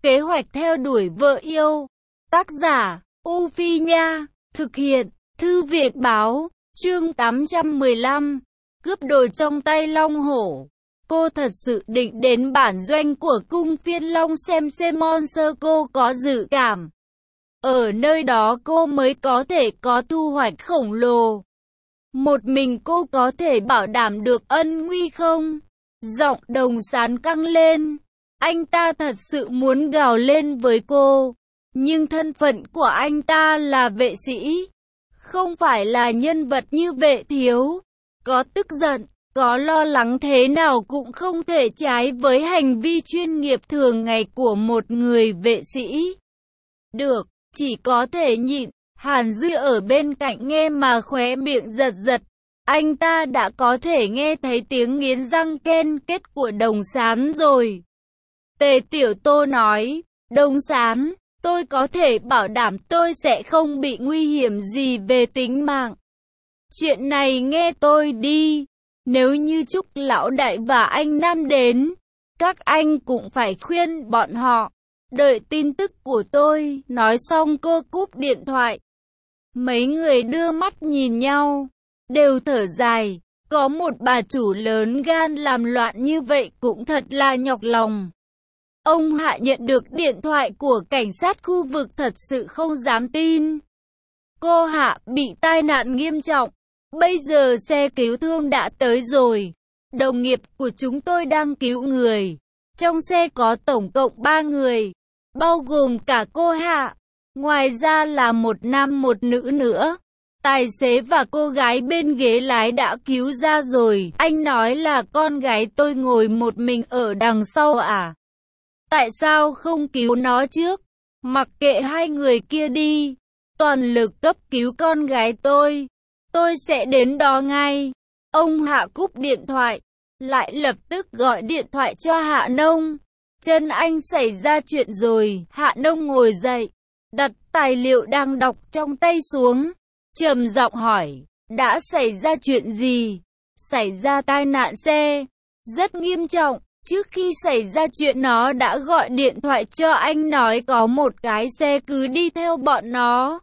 Kế hoạch theo đuổi vợ yêu. Tác giả, U Phi Nha. Thực hiện, Thư viện Báo. Chương 815. Cướp đồ trong tay Long Hổ. Cô thật sự định đến bản doanh của cung Phiên Long xem Monster, cô có dự cảm. Ở nơi đó cô mới có thể có thu hoạch khổng lồ. Một mình cô có thể bảo đảm được ân nguy không? Giọng Đồng Sán căng lên. Anh ta thật sự muốn gào lên với cô. Nhưng thân phận của anh ta là vệ sĩ. Không phải là nhân vật như Vệ Thiếu. Có tức giận, có lo lắng thế nào cũng không thể trái với hành vi chuyên nghiệp thường ngày của một người vệ sĩ. Được, chỉ có thể nhịn. Hàn Dư ở bên cạnh nghe mà khóe miệng giật giật. Anh ta đã có thể nghe thấy tiếng nghiến răng ken kết của Đồng Sán rồi. Tề Tiểu Tô nói, Đồng Sán, tôi có thể bảo đảm tôi sẽ không bị nguy hiểm gì về tính mạng. Chuyện này nghe tôi đi. Nếu như Trúc Lão Đại và anh Nam đến, các anh cũng phải khuyên bọn họ. Đợi tin tức của tôi. Nói xong cô cúp điện thoại. Mấy người đưa mắt nhìn nhau, đều thở dài. Có một bà chủ lớn gan làm loạn như vậy cũng thật là nhọc lòng. Ông Hạ nhận được điện thoại của cảnh sát khu vực thật sự không dám tin. Cô Hạ bị tai nạn nghiêm trọng. Bây giờ xe cứu thương đã tới rồi. Đồng nghiệp của chúng tôi đang cứu người. Trong xe có tổng cộng 3 người, bao gồm cả cô Hạ. Ngoài ra là một nam một nữ nữa. Tài xế và cô gái bên ghế lái đã cứu ra rồi. Anh nói là con gái tôi ngồi một mình ở đằng sau à? Tại sao không cứu nó trước? Mặc kệ hai người kia đi. Toàn lực cấp cứu con gái tôi. Tôi sẽ đến đó ngay. Ông Hạ cúp điện thoại. Lại lập tức gọi điện thoại cho Hạ Nông. Chân anh xảy ra chuyện rồi. Hạ Nông ngồi dậy, đặt tài liệu đang đọc trong tay xuống, trầm giọng hỏi, đã xảy ra chuyện gì? Xảy ra tai nạn xe, rất nghiêm trọng. Trước khi xảy ra chuyện nó đã gọi điện thoại cho anh nói có một cái xe cứ đi theo bọn nó,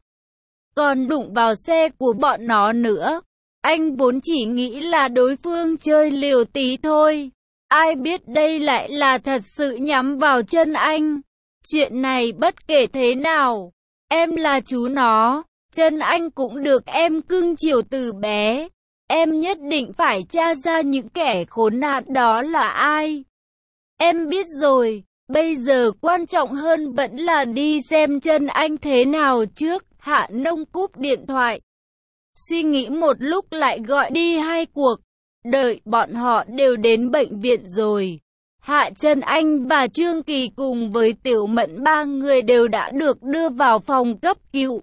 còn đụng vào xe của bọn nó nữa. Anh vốn chỉ nghĩ là đối phương chơi liều tí thôi. Ai biết đây lại là thật sự nhắm vào chân anh. Chuyện này bất kể thế nào, em là chú nó. Chân anh cũng được em cưng chiều từ bé. Em nhất định phải tra ra những kẻ khốn nạn đó là ai. Em biết rồi. Bây giờ quan trọng hơn vẫn là đi xem chân anh thế nào trước. Hạ Nông cúp điện thoại. Suy nghĩ một lúc lại gọi đi 2 cuộc. Đợi bọn họ đều đến bệnh viện rồi. Hạ Trân Anh và Trương Kỳ cùng với Tiểu Mẫn 3 người đều đã được đưa vào phòng cấp cứu.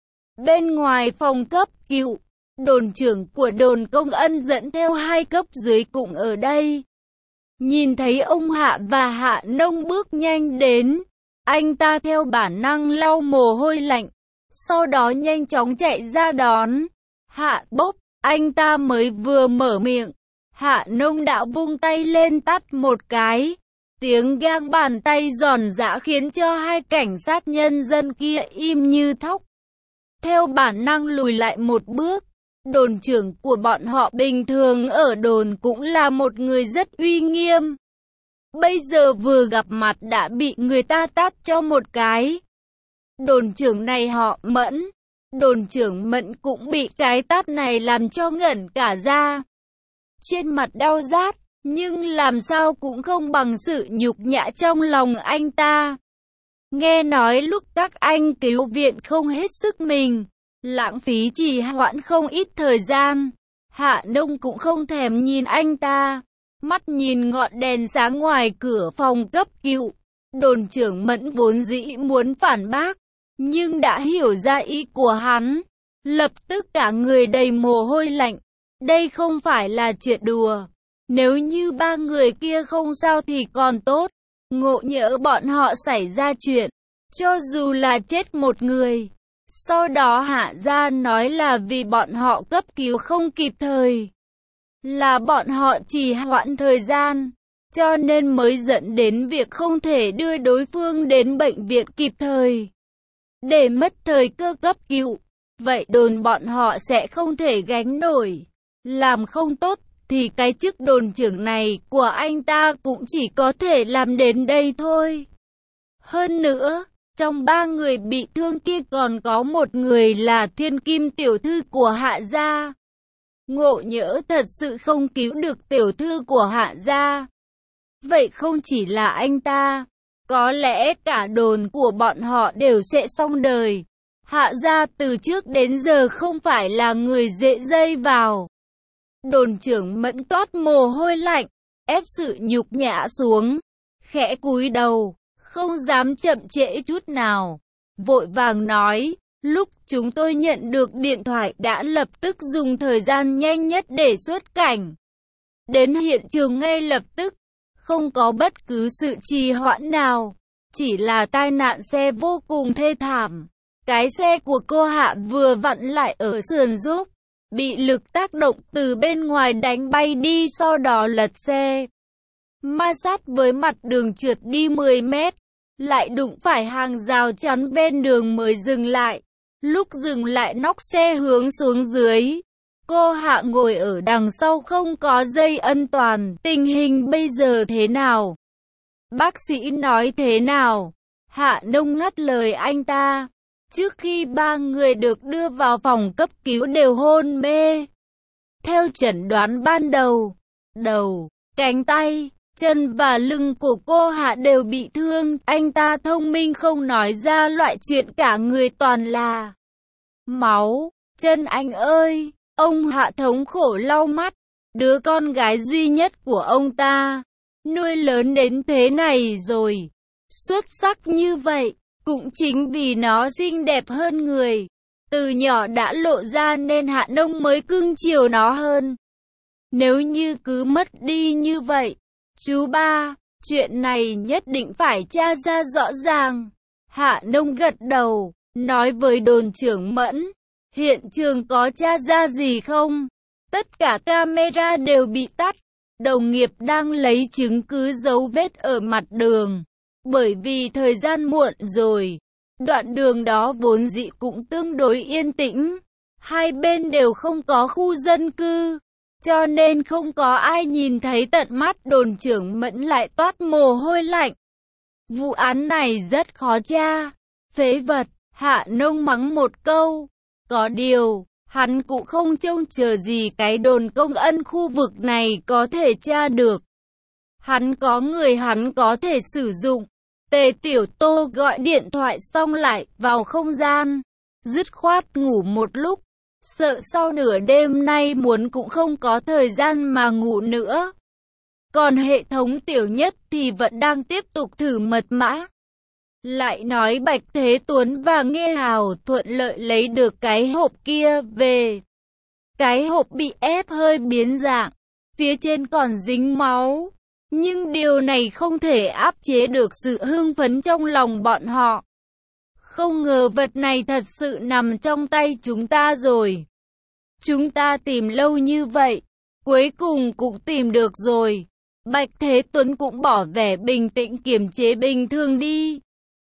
Bên ngoài phòng cấp cứu, đồn trưởng của đồn Công Ân dẫn theo 2 cấp dưới cũng ở đây. Nhìn thấy ông Hạ và Hạ Nông bước nhanh đến, anh ta theo bản năng lau mồ hôi lạnh, sau đó nhanh chóng chạy ra đón. Hạ Bốc, anh ta mới vừa mở miệng, Hạ Nông đã vung tay lên tát một cái. Tiếng gang bàn tay giòn giã khiến cho 2 cảnh sát nhân dân kia im như thóc. Theo bản năng lùi lại một bước. Đồn trưởng của bọn họ bình thường ở đồn cũng là một người rất uy nghiêm. Bây giờ vừa gặp mặt đã bị người ta tát cho một cái. Đồn trưởng này họ Mẫn. Đồn trưởng Mẫn cũng bị cái tát này làm cho ngẩn cả ra. Trên mặt đau rát, nhưng làm sao cũng không bằng sự nhục nhã trong lòng anh ta. Nghe nói lúc các anh cứu viện không hết sức mình, lãng phí trì hoãn không ít thời gian. Hạ Nông cũng không thèm nhìn anh ta, mắt nhìn ngọn đèn sáng ngoài cửa phòng cấp cứu. Đồn trưởng Mẫn vốn dĩ muốn phản bác, nhưng đã hiểu ra ý của hắn, lập tức cả người đầy mồ hôi lạnh. Đây không phải là chuyện đùa. Nếu như 3 người kia không sao thì còn tốt. Ngộ nhỡ bọn họ xảy ra chuyện, cho dù là chết một người, sau đó Hạ gia nói là vì bọn họ cấp cứu không kịp thời, là bọn họ trì hoãn thời gian. cho nên mới dẫn đến việc không thể đưa đối phương đến bệnh viện kịp thời, để mất thời cơ cấp cứu. Vậy đồn bọn họ sẽ không thể gánh nổi. Làm không tốt thì cái chức đồn trưởng này của anh ta cũng chỉ có thể làm đến đây thôi. Hơn nữa, trong 3 người bị thương kia còn có một người là thiên kim tiểu thư của Hạ gia. Ngộ nhỡ thật sự không cứu được tiểu thư của Hạ gia, vậy không chỉ là anh ta, có lẽ cả đồn của bọn họ đều sẽ xong đời. Hạ gia từ trước đến giờ không phải là người dễ dây vào. Đồn trưởng Mẫn toát mồ hôi lạnh, ép sự nhục nhã xuống, khẽ cúi đầu, không dám chậm trễ chút nào, vội vàng nói, lúc chúng tôi nhận được điện thoại đã lập tức dùng thời gian nhanh nhất để xuất cảnh. Đến hiện trường ngay lập tức, không có bất cứ sự trì hoãn nào, chỉ là tai nạn xe vô cùng thê thảm. Cái xe của cô Hạ vừa vặn lại ở sườn dốc, bị lực tác động từ bên ngoài đánh bay đi, sau đó lật xe, ma sát với mặt đường trượt đi 10 mét, lại đụng phải hàng rào chắn ven đường mới dừng lại. Lúc dừng lại nóc xe hướng xuống dưới, cô Hạ ngồi ở đằng sau không có dây an toàn. Tình hình bây giờ thế nào? Bác sĩ nói thế nào? Hạ Nông ngắt lời anh ta. Trước khi 3 người được đưa vào phòng cấp cứu đều hôn mê. Theo chẩn đoán ban đầu, đầu, cánh tay, chân và lưng của cô Hạ đều bị thương. Anh ta thông minh không nói ra loại chuyện cả người toàn là máu. Chân anh ơi! Ông Hạ thống khổ lau mắt. Đứa con gái duy nhất của ông ta, nuôi lớn đến thế này rồi, xuất sắc như vậy, cũng chính vì nó xinh đẹp hơn người, từ nhỏ đã lộ ra nên Hạ Nông mới cưng chiều nó hơn. Nếu như cứ mất đi như vậy, chú ba, chuyện này nhất định phải tra ra rõ ràng. Hạ Nông gật đầu, nói với đồn trưởng Mẫn, hiện trường có tra ra gì không? Tất cả camera đều bị tắt. Đồng nghiệp đang lấy chứng cứ dấu vết ở mặt đường. Bởi vì thời gian muộn rồi, đoạn đường đó vốn dĩ cũng tương đối yên tĩnh. Hai bên đều không có khu dân cư, cho nên không có ai nhìn thấy tận mắt. Đồn trưởng Mẫn lại toát mồ hôi lạnh. Vụ án này rất khó tra. Phế vật, Hạ Nông mắng một câu. Có điều, hắn cũng không trông chờ gì cái đồn công ân khu vực này có thể tra được. Hắn có người hắn có thể sử dụng. Tề Tiểu Tô gọi điện thoại xong lại vào không gian, dứt khoát ngủ một lúc, sợ sau nửa đêm nay muốn cũng không có thời gian mà ngủ nữa. Còn hệ thống Tiểu Nhất thì vẫn đang tiếp tục thử mật mã. Lại nói Bạch Thế Tuấn và Nghê Hào thuận lợi lấy được cái hộp kia về. Cái hộp bị ép hơi biến dạng, phía trên còn dính máu. Nhưng điều này không thể áp chế được sự hưng phấn trong lòng bọn họ. Không ngờ vật này thật sự nằm trong tay chúng ta rồi. Chúng ta tìm lâu như vậy, cuối cùng cũng tìm được rồi. Bạch Thế Tuấn cũng bỏ vẻ bình tĩnh kiềm chế bình thường đi.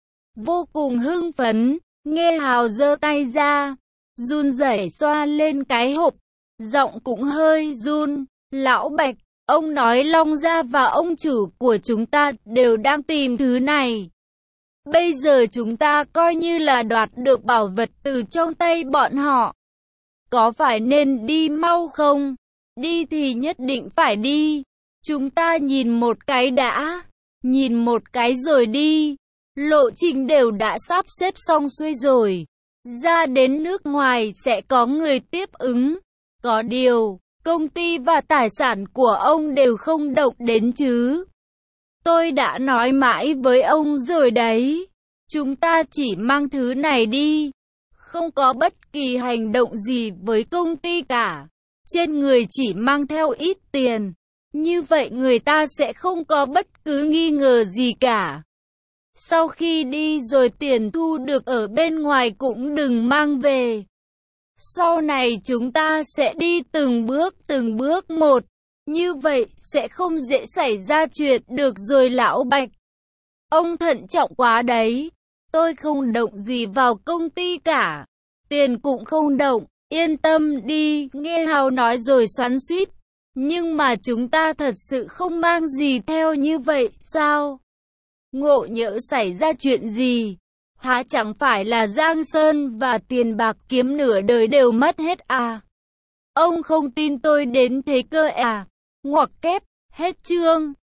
Vô cùng hưng phấn, Nghê Hào giơ tay ra, run rẩy xoa lên cái hộp, giọng cũng hơi run. Lão Bạch, ông nói Long Gia và ông chủ của chúng ta đều đang tìm thứ này. Bây giờ chúng ta coi như là đoạt được bảo vật từ trong tay bọn họ. Có phải nên đi mau không? Đi thì nhất định phải đi. Chúng ta nhìn một cái đã. Nhìn một cái rồi đi. Lộ trình đều đã sắp xếp xong xuôi rồi. Ra đến nước ngoài sẽ có người tiếp ứng. Có điều, công ty và tài sản của ông đều không động đến chứ. Tôi đã nói mãi với ông rồi đấy. Chúng ta chỉ mang thứ này đi. Không có bất kỳ hành động gì với công ty cả. Trên người chỉ mang theo ít tiền. Như vậy người ta sẽ không có bất cứ nghi ngờ gì cả. Sau khi đi rồi tiền thu được ở bên ngoài cũng đừng mang về. Sau này chúng ta sẽ đi từng bước một. Như vậy, sẽ không dễ xảy ra chuyện được rồi lão Bạch. Ông thận trọng quá đấy. Tôi không động gì vào công ty cả. Tiền cũng không động. Yên tâm đi, nghe Hào nói rồi xoắn xuýt. Nhưng mà chúng ta thật sự không mang gì theo như vậy, sao? Ngộ nhỡ xảy ra chuyện gì? Há chẳng phải là Giang Sơn và tiền bạc kiếm nửa đời đều mất hết à? Ông không tin tôi đến thế cơ à? Ngoặc kép, hết chương.